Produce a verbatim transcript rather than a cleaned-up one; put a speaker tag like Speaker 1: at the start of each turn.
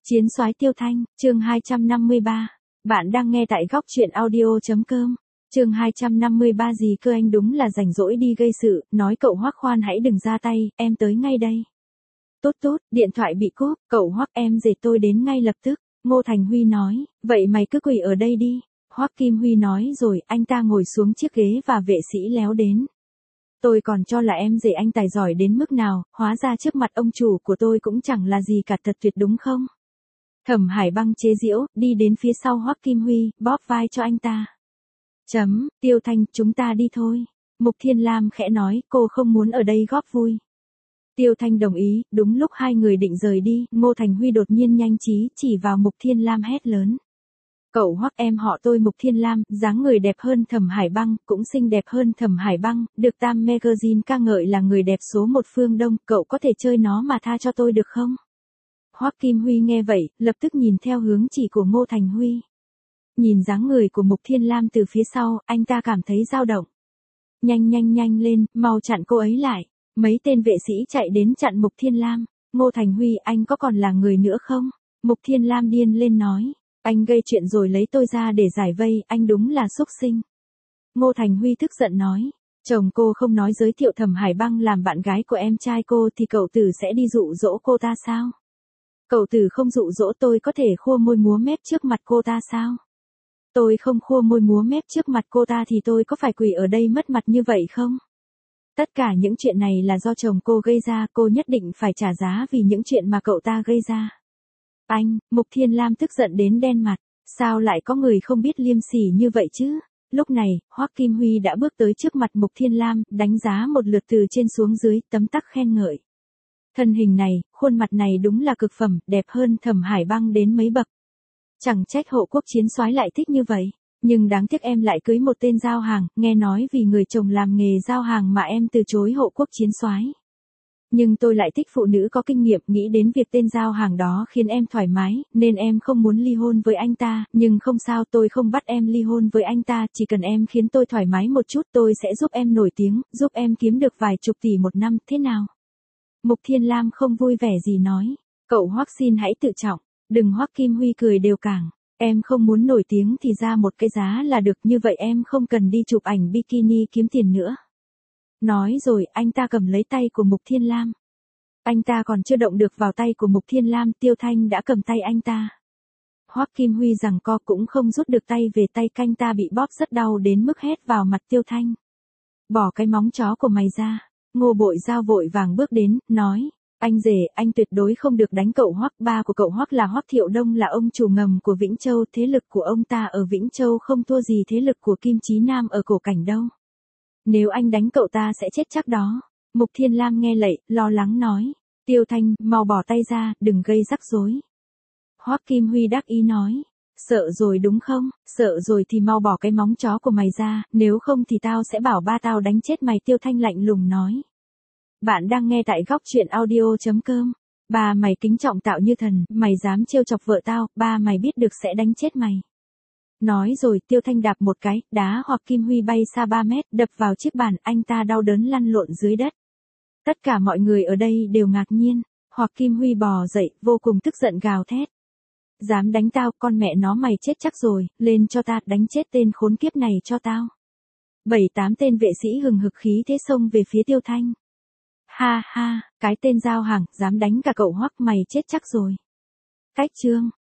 Speaker 1: Chiến soái Tiêu Thanh, chương hai trăm năm mươi ba. Bạn đang nghe tại góc truyện audio.com. Chương hai trăm năm mươi ba gì cơ anh đúng là rảnh rỗi đi gây sự, nói cậu Hoắc khoan hãy đừng ra tay, em tới ngay đây. Tốt tốt, điện thoại bị cốp, cậu Hoắc em dệt tôi đến ngay lập tức. Ngô Thành Huy nói, vậy mày cứ quỳ ở đây đi. Hoắc Kim Huy nói rồi anh ta ngồi xuống chiếc ghế và vệ sĩ léo đến. Tôi còn cho là em rể anh tài giỏi đến mức nào, hóa ra trước mặt ông chủ của tôi cũng chẳng là gì cả, thật tuyệt đúng không? Thẩm Hải Băng chế giễu, đi đến phía sau Hoắc Kim Huy, bóp vai cho anh ta. Chấm, Tiêu Thanh, chúng ta đi thôi. Mục Thiên Lam khẽ nói, cô không muốn ở đây góp vui. Tiêu Thanh đồng ý, đúng lúc hai người định rời đi, Ngô Thành Huy đột nhiên nhanh trí, chỉ vào Mục Thiên Lam hét lớn. Cậu Hoắc em họ tôi Mục Thiên Lam, dáng người đẹp hơn Thẩm Hải Băng, cũng xinh đẹp hơn Thẩm Hải Băng, được Time Magazine ca ngợi là người đẹp số một phương Đông, cậu có thể chơi nó mà tha cho tôi được không? Hoắc Kim Huy nghe vậy, lập tức nhìn theo hướng chỉ của Ngô Thành Huy. Nhìn dáng người của Mục Thiên Lam từ phía sau, anh ta cảm thấy dao động. Nhanh nhanh nhanh lên, mau chặn cô ấy lại. Mấy tên vệ sĩ chạy đến chặn Mục Thiên Lam. Ngô Thành Huy, anh có còn là người nữa không? Mục Thiên Lam điên lên nói. Anh gây chuyện rồi lấy tôi ra để giải vây, anh đúng là xúc sinh. Ngô Thành Huy tức giận nói. Chồng cô không nói giới thiệu Thẩm Hải Băng làm bạn gái của em trai cô thì cậu tử sẽ đi dụ dỗ cô ta sao? Cậu tử không dụ dỗ tôi có thể khua môi múa mép trước mặt cô ta sao? Tôi không khua môi múa mép trước mặt cô ta thì tôi có phải quỳ ở đây mất mặt như vậy không? Tất cả những chuyện này là do chồng cô gây ra, cô nhất định phải trả giá vì những chuyện mà cậu ta gây ra. Anh, Mục Thiên Lam tức giận đến đen mặt, sao lại có người không biết liêm sỉ như vậy chứ? Lúc này, Hoắc Kim Huy đã bước tới trước mặt Mục Thiên Lam, đánh giá một lượt từ trên xuống dưới, tấm tắc khen ngợi. Thân hình này, khuôn mặt này đúng là cực phẩm, đẹp hơn Thẩm Hải Băng đến mấy bậc. Chẳng trách hộ quốc chiến soái lại thích như vậy, nhưng đáng tiếc em lại cưới một tên giao hàng, nghe nói vì người chồng làm nghề giao hàng mà em từ chối hộ quốc chiến soái. Nhưng tôi lại thích phụ nữ có kinh nghiệm, nghĩ đến việc tên giao hàng đó khiến em thoải mái, nên em không muốn ly hôn với anh ta, nhưng không sao, tôi không bắt em ly hôn với anh ta, chỉ cần em khiến tôi thoải mái một chút, tôi sẽ giúp em nổi tiếng, giúp em kiếm được vài chục tỷ một năm, thế nào? Mục Thiên Lam không vui vẻ gì nói, cậu Hoắc xin hãy tự trọng, đừng. Hoắc Kim Huy cười đều cảng, em không muốn nổi tiếng thì ra một cái giá là được, như vậy em không cần đi chụp ảnh bikini kiếm tiền nữa. Nói rồi, anh ta cầm lấy tay của Mục Thiên Lam. Anh ta còn chưa động được vào tay của Mục Thiên Lam, Tiêu Thanh đã cầm tay anh ta. Hoắc Kim Huy giằng co cũng không rút được tay về, tay canh ta bị bóp rất đau đến mức hét vào mặt Tiêu Thanh. Bỏ cái móng chó của mày ra. Ngô Bội Giao vội vàng bước đến, nói, anh rể, anh tuyệt đối không được đánh cậu Hoắc, ba của cậu Hoắc là Hoắc Thiệu Đông, là ông chủ ngầm của Vĩnh Châu, thế lực của ông ta ở Vĩnh Châu không thua gì thế lực của Kim Chí Nam ở Cổ Cảnh đâu. Nếu anh đánh cậu ta sẽ chết chắc đó. Mục Thiên Lam nghe lệnh, lo lắng nói, Tiêu Thanh, mau bỏ tay ra, đừng gây rắc rối. Hoắc Kim Huy đắc ý nói, sợ rồi đúng không, sợ rồi thì mau bỏ cái móng chó của mày ra, nếu không thì tao sẽ bảo ba tao đánh chết mày. Tiêu Thanh lạnh lùng nói. Bạn đang nghe tại góc truyện audio.com. Ba mày kính trọng tạo như thần, mày dám trêu chọc vợ tao, ba mày biết được sẽ đánh chết mày. Nói rồi Tiêu Thanh đạp một cái, đá Hoắc Kim Huy bay xa ba mét, đập vào chiếc bàn, anh ta đau đớn lăn lộn dưới đất. Tất cả mọi người ở đây đều ngạc nhiên, Hoắc Kim Huy bò dậy, vô cùng tức giận gào thét. Dám đánh tao, con mẹ nó mày chết chắc rồi, lên cho ta, đánh chết tên khốn kiếp này cho tao. Bảy tám tên vệ sĩ hừng hực khí thế xông về phía Tiêu Thanh. Ha ha, cái tên giao hàng, dám đánh cả cậu Hoắc, mày chết chắc rồi. Cách chương.